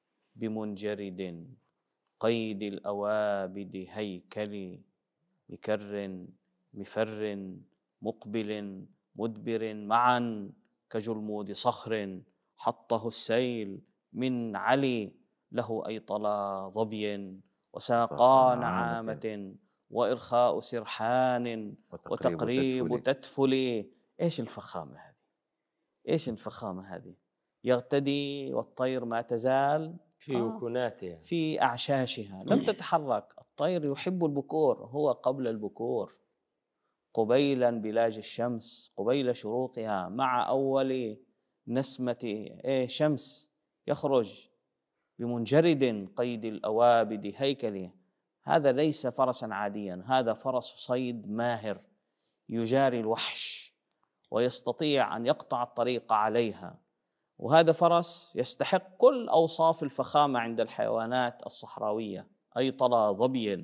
بمنجرد قيد الأوابد هيكلي، بكر مفر مقبل مدبر معا، كجلمود صخر حطه السيل من علي، له أيطلا ظبي وساقا نعامة، وإرخاء سرحان وتقريب تتفلي. إيش الفخامة هذه؟ إيش الفخامة هذه؟ يغتدي والطير ما تزال في آه وكناتها في أعشاشها لم تتحرك. الطير يحب البكور، هو قبل البكور قبيلا بلاج الشمس، قبيل شروقها، مع أول نسمة شمس يخرج بمنجرد قيد الأوابد هيكلي. هذا ليس فرسا عاديا، هذا فرس صيد ماهر يجاري الوحش ويستطيع أن يقطع الطريق عليها، وهذا فرس يستحق كل أوصاف الفخامة عند الحيوانات الصحراوية: أيطلا ظبي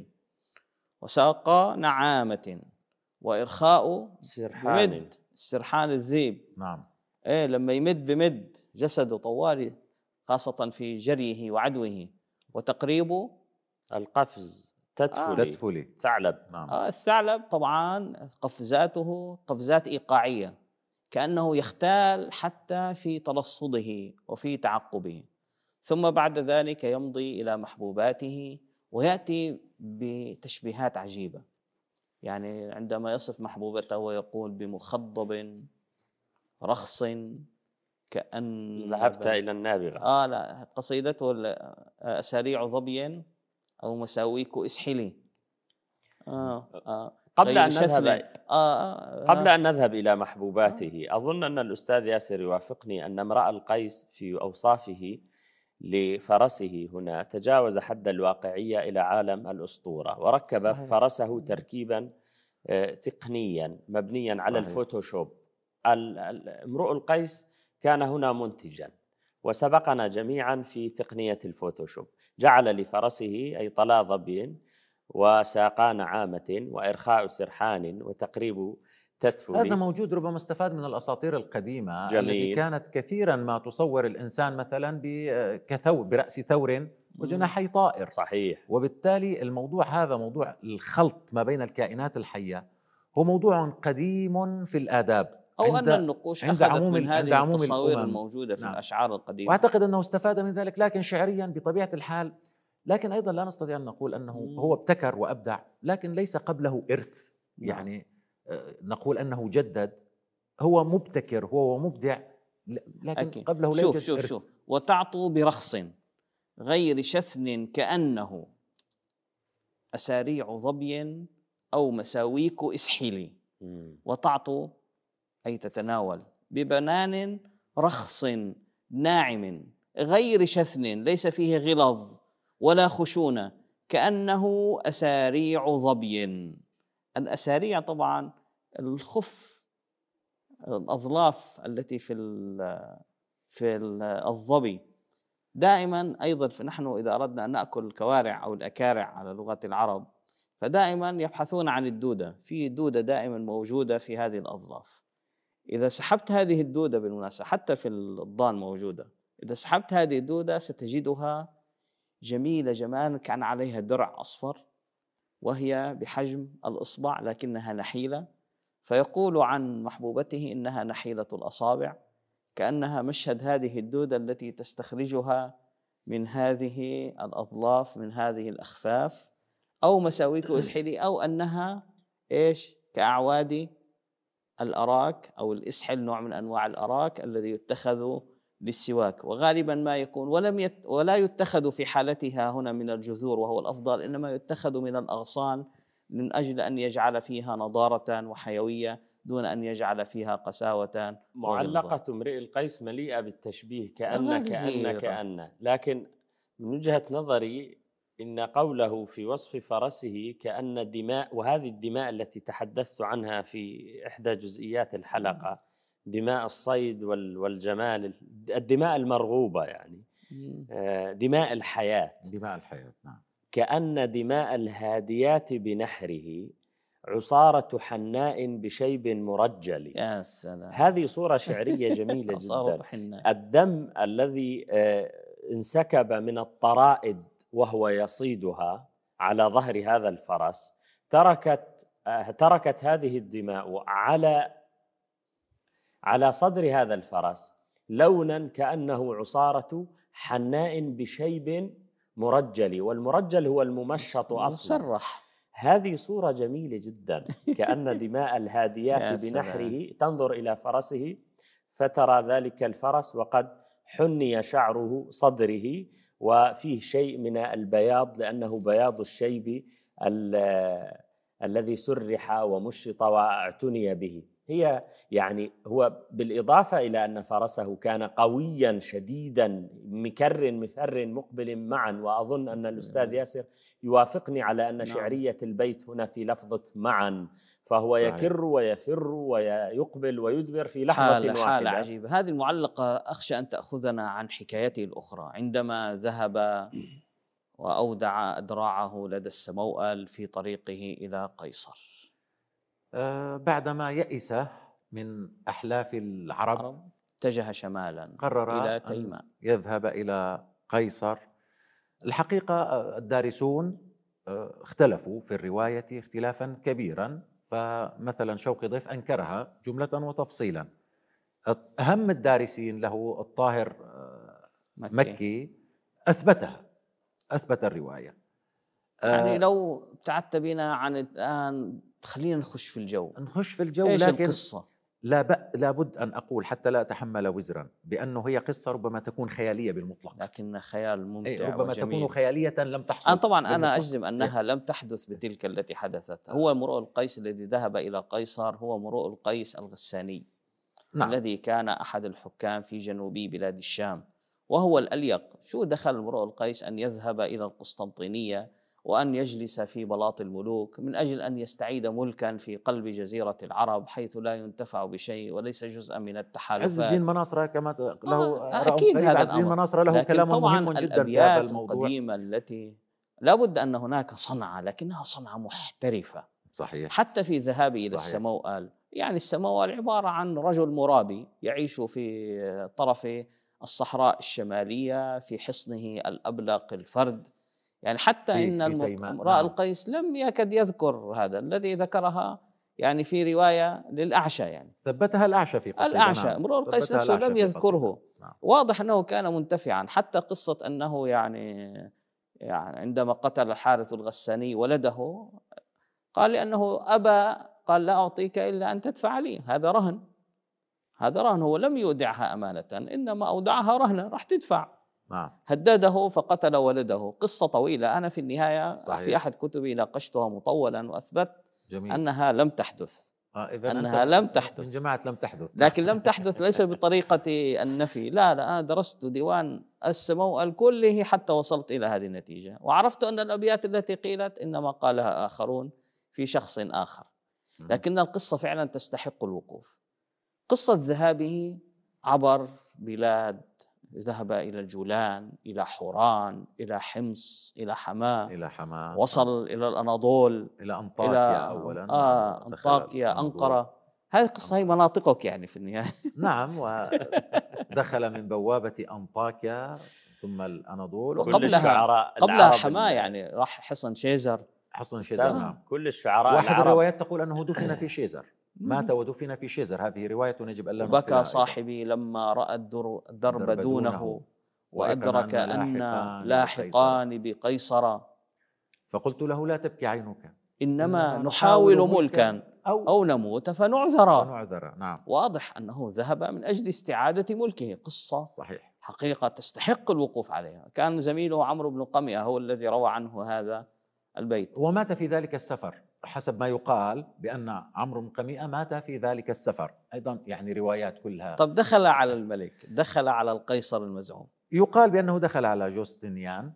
وساقا نعامة وإرخاء سرحان، بمد السرحان الذيب. نعم. إيه لما يمد بمد جسده طوالي، خاصة في جريه وعدوه. وتقريبه القفز تتفلي, آه. تتفلي. ثعلب. نعم. آه الثعلب طبعا قفزاته قفزات إيقاعية، كأنه يختال حتى في ترصده وفي تعقبه. ثم بعد ذلك يمضي إلى محبوباته ويأتي بتشبيهات عجيبة. يعني عندما يصف محبوبته ويقول: بمخضب رخص كأن ذهبت إلى النابغة. آه لا قصيدته أساريع ظبي أو مساويك إسحلي. آه آه قبل أن نذهب آه آه قبل أن نذهب إلى محبوباته، أظن أن الأستاذ ياسر يوافقني أن امرأ القيس في أوصافه لفرسه هنا تجاوز حد الواقعية إلى عالم الأسطورة، وركب صحيح. فرسه تركيبا تقنيا مبنيا صحيح. على الفوتوشوب. امرؤ القيس كان هنا منتجا وسبقنا جميعا في تقنية الفوتوشوب. جعل لفرسه أيطلا ظبي وساقا نعامة وإرخاء سرحان وتقريب تتفلي. هذا موجود، ربما استفاد من الأساطير القديمة جميل. التي كانت كثيرا ما تصور الإنسان مثلا كثور برأس ثور وجناحي طائر. صحيح. وبالتالي الموضوع هذا موضوع الخلط ما بين الكائنات الحية هو موضوع قديم في الآداب، أو أن النقوش أخذت من هذه التصاوير الموجودة في نعم. الأشعار القديمة، وأعتقد أنه استفاد من ذلك. لكن شعريا بطبيعة الحال لكن أيضا لا نستطيع أن نقول أنه هو ابتكر وأبدع، لكن ليس قبله إرث. يعني نقول أنه جدد، هو مبتكر هو مبدع، لكن أكيد. قبله لا يوجد شوف إرث. شوف وتعطوا برخص غير شثن كأنه أساريع ظبي أو مساويك إسحلي. وتعطوا أي تتناول ببنان رخص ناعم غير شثن ليس فيه غلظ ولا خشونة كأنه أساريع ظبي. الأساريع طبعا الخف، الأظلاف التي في في الظبي. دائما أيضا نحن إذا أردنا أن نأكل الكوارع أو الأكارع على لغة العرب فدائما يبحثون عن الدودة، في دودة دائما موجودة في هذه الأظلاف. إذا سحبت هذه الدودة بالمناسبة حتى في الضان موجودة، إذا سحبت هذه الدودة ستجدها جميلة جمال كان عليها درع أصفر وهي بحجم الإصبع لكنها نحيلة، فيقول عن محبوبته إنها نحيلة الأصابع، كأنها مشهد هذه الدودة التي تستخرجها من هذه الأظلاف من هذه الأخفاف، أو مساويك إسحلي، أو أنها إيش كأعواد الأراك أو الإسحل، نوع من أنواع الأراك الذي يتخذ للسواك، وغالبا ما يكون ولم يت ولا يتخذ في حالتها هنا من الجذور وهو الأفضل، إنما يتخذ من الأغصان من أجل أن يجعل فيها نضارة وحيوية دون أن يجعل فيها قساوة. معلقة امرئ القيس مليئة بالتشبيه كأن كأن كأن لكن من وجهة نظري إن قوله في وصف فرسه كأن دماء، وهذه الدماء التي تحدثت عنها في إحدى جزئيات الحلقة، دماء الصيد والجمال، الدماء المرغوبة يعني دماء الحياة دماء الحياة نعم. كأن دماء الهاديات بنحره عصارة حناء بشيب مرجل. يا سلام، هذه صورة شعرية جميلة جدا. الدم الذي انسكب من الطرائد وهو يصيدها على ظهر هذا الفرس تركت تركت هذه الدماء على على صدر هذا الفرس لونا كأنه عصارة حناء بشيب مرجل، والمرجل هو الممشط أصلا. مسرح. هذه صورة جميلة جدا، كأن دماء الهاديات بنحره تنظر إلى فرسه فترى ذلك الفرس وقد حني شعره صدره وفيه شيء من البياض لأنه بياض الشيب الذي سرح ومشط واعتني به. هي يعني هو بالإضافة إلى أن فرسه كان قويا شديدا مكر مفر مقبل معا، وأظن أن الأستاذ ياسر يوافقني على أن شعرية البيت هنا في لفظة معا، فهو صحيح. يكر ويفر ويقبل ويدبر في لحظة حالة واحدة. حالة عجيبة. هذه المعلقة أخشى أن تأخذنا عن حكايته الأخرى عندما ذهب وأودع أدراعه لدى السموأل في طريقه إلى قيصر. أه بعدما يئس من أحلاف العرب اتجه شمالا قرر إلى تيمان، يذهب إلى قيصر. الحقيقة الدارسون اختلفوا في الرواية اختلافا كبيرا، فمثلا شوقي ضيف أنكرها جملة وتفصيلا. أهم الدارسين له الطاهر مكي, مكي أثبتها أثبت الرواية. يعني لو ابتعدت بنا عن الآن خلينا نخش في الجو نخش في الجو إيش لكن القصة؟ لا لابد أن أقول حتى لا أتحمل وزرا بأنه هي قصة ربما تكون خيالية بالمطلق، لكن خيال ممتع ربما وجميل. تكون خيالية لم تحصل. أنا طبعا أنا أجزم أنها لم تحدث بتلك التي حدثت. هو امرؤ القيس الذي ذهب إلى قيصر هو امرؤ القيس الغساني، نعم. الذي كان أحد الحكام في جنوبي بلاد الشام، وهو الأليق. شو دخل امرؤ القيس أن يذهب إلى القسطنطينية وأن يجلس في بلاط الملوك من أجل أن يستعيد ملكا في قلب جزيرة العرب حيث لا ينتفع بشيء وليس جزءا من التحالفات. عز الدين مناصرة كما له آه أكيد هذا عز الدين مناصرة له كلام مهم جدا في هذا الموضوع. القديمة التي لابد أن هناك صنعة لكنها صنعة محترفة، صحيح. حتى في ذهابي إلى صحيح. السموأل، يعني السموأل عبارة عن رجل مرابي يعيش في طرف الصحراء الشمالية في حصنه الأبلق الفرد، يعني حتى في إن امرأ نعم. القيس لم يكد يذكر هذا الذي ذكرها يعني في رواية للأعشى، يعني ثبتها الأعشى في قصيدة. الأعشى امرؤ القيس نفسه لم يذكره. نعم. واضح أنه كان منتفعا. حتى قصة أنه يعني يعني عندما قتل الحارث الغساني ولده قال لأنه أبى، قال لا أعطيك إلا أن تدفع لي، هذا رهن، هذا رهن، هو لم يودعها أمانة إنما أودعها رهنة، راح تدفع. نعم. هدده فقتل ولده. قصة طويلة، أنا في النهاية صحيح. في أحد كتبي ناقشتها مطولا وأثبت جميل. أنها لم تحدث. آه أنها لم تحدث من جماعة لم تحدث. لكن لم تحدث ليس بطريقة النفي، لا لا، أنا درست ديوان السمو كله حتى وصلت إلى هذه النتيجة، وعرفت أن الأبيات التي قيلت إنما قالها آخرون في شخص آخر، لكن القصة فعلا تستحق الوقوف. قصة ذهابه عبر بلاد، ذهب إلى الجولان، إلى حوران، إلى حمص، إلى حماة، إلى حماة، وصل إلى الأناضول، إلى أنطاكيا أولا، آه أنطاكيا، أنقرة. هذه القصة هي مناطقك يعني في النهاية. نعم، ودخل من بوابة أنطاكيا ثم الأناضول، وقبلها قبلها حماة، يعني راح حصن شيزر. حصن شيزر، نعم. كل الشعراء واحد الروايات تقول أنه دفن في شيزر، مات ودفن في شيزر، هذه رواية يجب أن لا نغفلها. بكى صاحبي لما رأى الدرب دونه وأدرك أن لاحقان بقيصر، فقلت له لا تبكي عينك، إنما نحاول ملكا أو, أو نموت فنعذر. فنعذر. نعم. واضح أنه ذهب من أجل استعادة ملكه. قصة صحيح، حقيقة تستحق الوقوف عليها. كان زميله عمرو بن قمية هو الذي روى عنه هذا البيت، ومات في ذلك السفر حسب ما يقال، بأن عمرو بن قميئة مات في ذلك السفر أيضا، يعني روايات كلها. طب دخل على الملك، دخل على القيصر المزعوم، يقال بأنه دخل على جوستنيان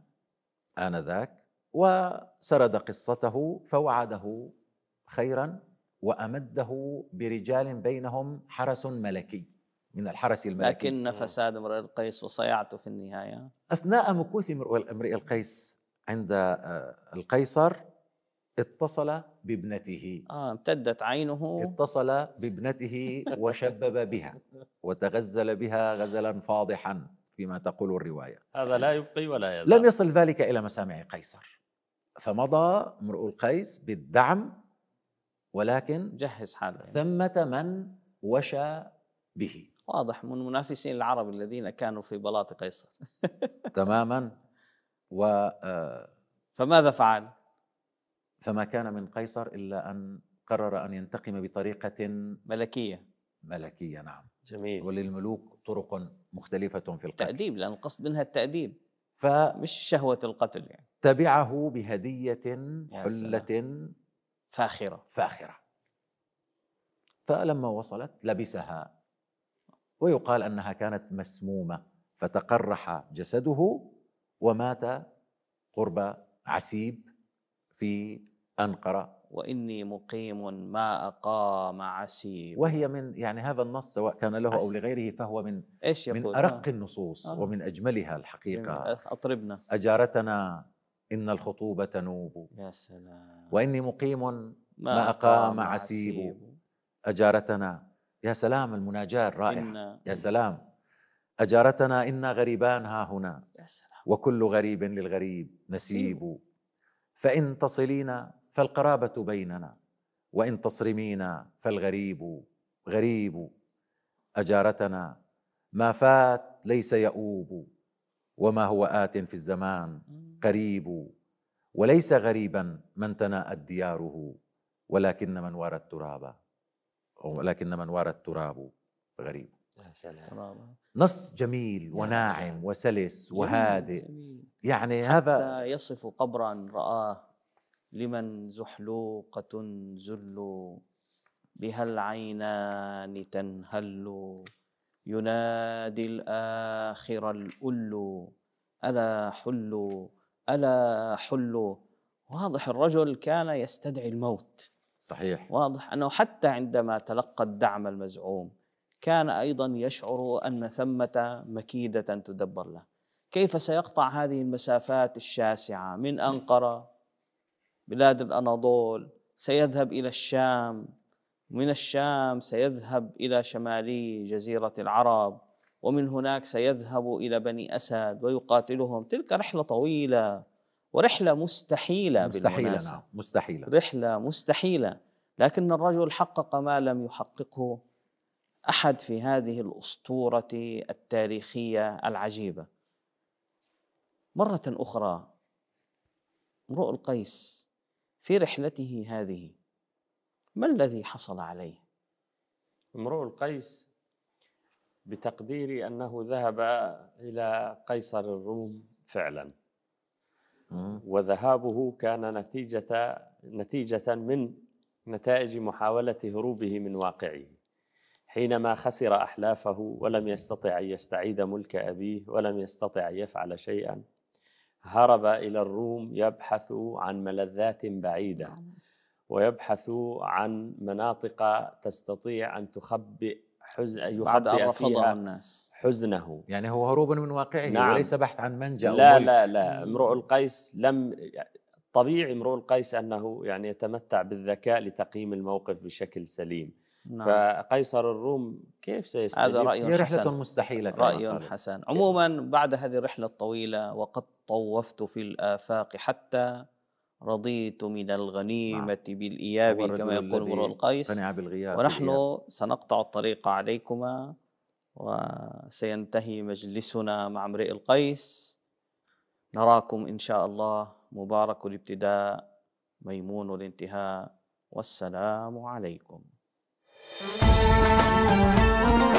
آنذاك وسرد قصته فوعده خيرا وأمده برجال بينهم حرس ملكي من الحرس الملكي. لكن فساد امرئ القيس وصيعته في النهاية. أثناء مكوث امرئ القيس عند القيصر اتصل بابنته، آه امتدت عينه، اتصل بابنته وشبب بها وتغزل بها غزلا فاضحا فيما تقول الرواية. هذا لا يبقي ولا يذر. لم يصل ذلك إلى مسامع قيصر، فمضى امرؤ القيس بالدعم، ولكن جهز حاله ثمة من وشى به، واضح من منافسين العرب الذين كانوا في بلاط قيصر. تماما. و فماذا فعل؟ فما كان من قيصر إلا أن قرر أن ينتقم بطريقة ملكية. ملكية، نعم. جميل. وللملوك طرق مختلفة في القتل. تأديب، لأن القصد منها التأديب، ف مش شهوة القتل يعني. تبعه بهدية حلة فاخرة فاخرة، فلما وصلت لبسها، ويقال أنها كانت مسمومة، فتقرح جسده ومات قرب عسيب في أنقرة. وإني مقيم ما أقام عسيب، وهي من يعني هذا النص سواء كان له أو لغيره فهو من إيش من أرق النصوص آه. ومن أجملها الحقيقة. أطربنا. أجارتنا إن الخطوبة تنوب، يا سلام، وإني مقيم ما, ما أقام عسيب. عسيب أجارتنا، يا سلام، المناجاة الرائعة، يا سلام. أجارتنا إنا غريبان ها هنا، يا سلام. وكل غريب للغريب نسيب، فإن تصلين فالقرابة بيننا، وإن تصرمين فالغريب غريب. أجارتنا ما فات ليس يؤوب، وما هو آت في الزمان قريب، وليس غريبا من تناءت دياره، ولكن من وارى التراب ولكن من وارى التراب غريب. نص جميل وناعم وسلس وهادئ، جميل. يعني حتى هذا يصف قبرا رآه لمن زحلوقة زل، بها العينان تنهل، ينادي الآخر الأل، ألا حل ألا حل. واضح الرجل كان يستدعي الموت. صحيح. واضح أنه حتى عندما تلقى الدعم المزعوم كان أيضا يشعر أن ثمة مكيدة تدبر له. كيف سيقطع هذه المسافات الشاسعة من أنقرة بلاد الأناضول، سيذهب إلى الشام، من الشام سيذهب إلى شمالي جزيرة العرب، ومن هناك سيذهب إلى بني أسد ويقاتلهم. تلك رحلة طويلة ورحلة مستحيلة، مستحيلة نعم. مستحيلة، رحلة مستحيلة. لكن الرجل حقق ما لم يحققه أحد في هذه الأسطورة التاريخية العجيبة. مرة أخرى امرؤ القيس في رحلته هذه ما الذي حصل عليه؟ امرؤ القيس بتقديري أنه ذهب إلى قيصر الروم فعلا، وذهابه كان نتيجة نتيجة من نتائج محاولة هروبه من واقعه، حينما خسر أحلافه ولم يستطع أن يستعيد ملك أبيه ولم يستطع أن يفعل شيئا، هرب إلى الروم يبحث عن ملذات بعيدة ويبحث عن مناطق تستطيع أن تخبئ حزن بعد أن يخبئ رفضه فيها الناس حزنه. يعني هو هروب من واقعه. نعم. وليس بحث عن منجأ أو لا ملك. لا لا امرؤ القيس لم طبيعي امرؤ القيس أنه يعني يتمتع بالذكاء لتقييم الموقف بشكل سليم. نعم. فقيصر الروم كيف سيستجيب؟ هذا رأي هي حسن. رحلة مستحيلة. رأي حسن. عموما بعد هذه الرحلة الطويلة وقد طوفت في الآفاق حتى رضيت من الغنيمة بالإياب كما يقول امرؤ القيس، ونحن سنقطع الطريق عليكما وسينتهي مجلسنا مع امرئ القيس. نراكم إن شاء الله. مبارك الابتداء ميمون الانتهاء، والسلام عليكم.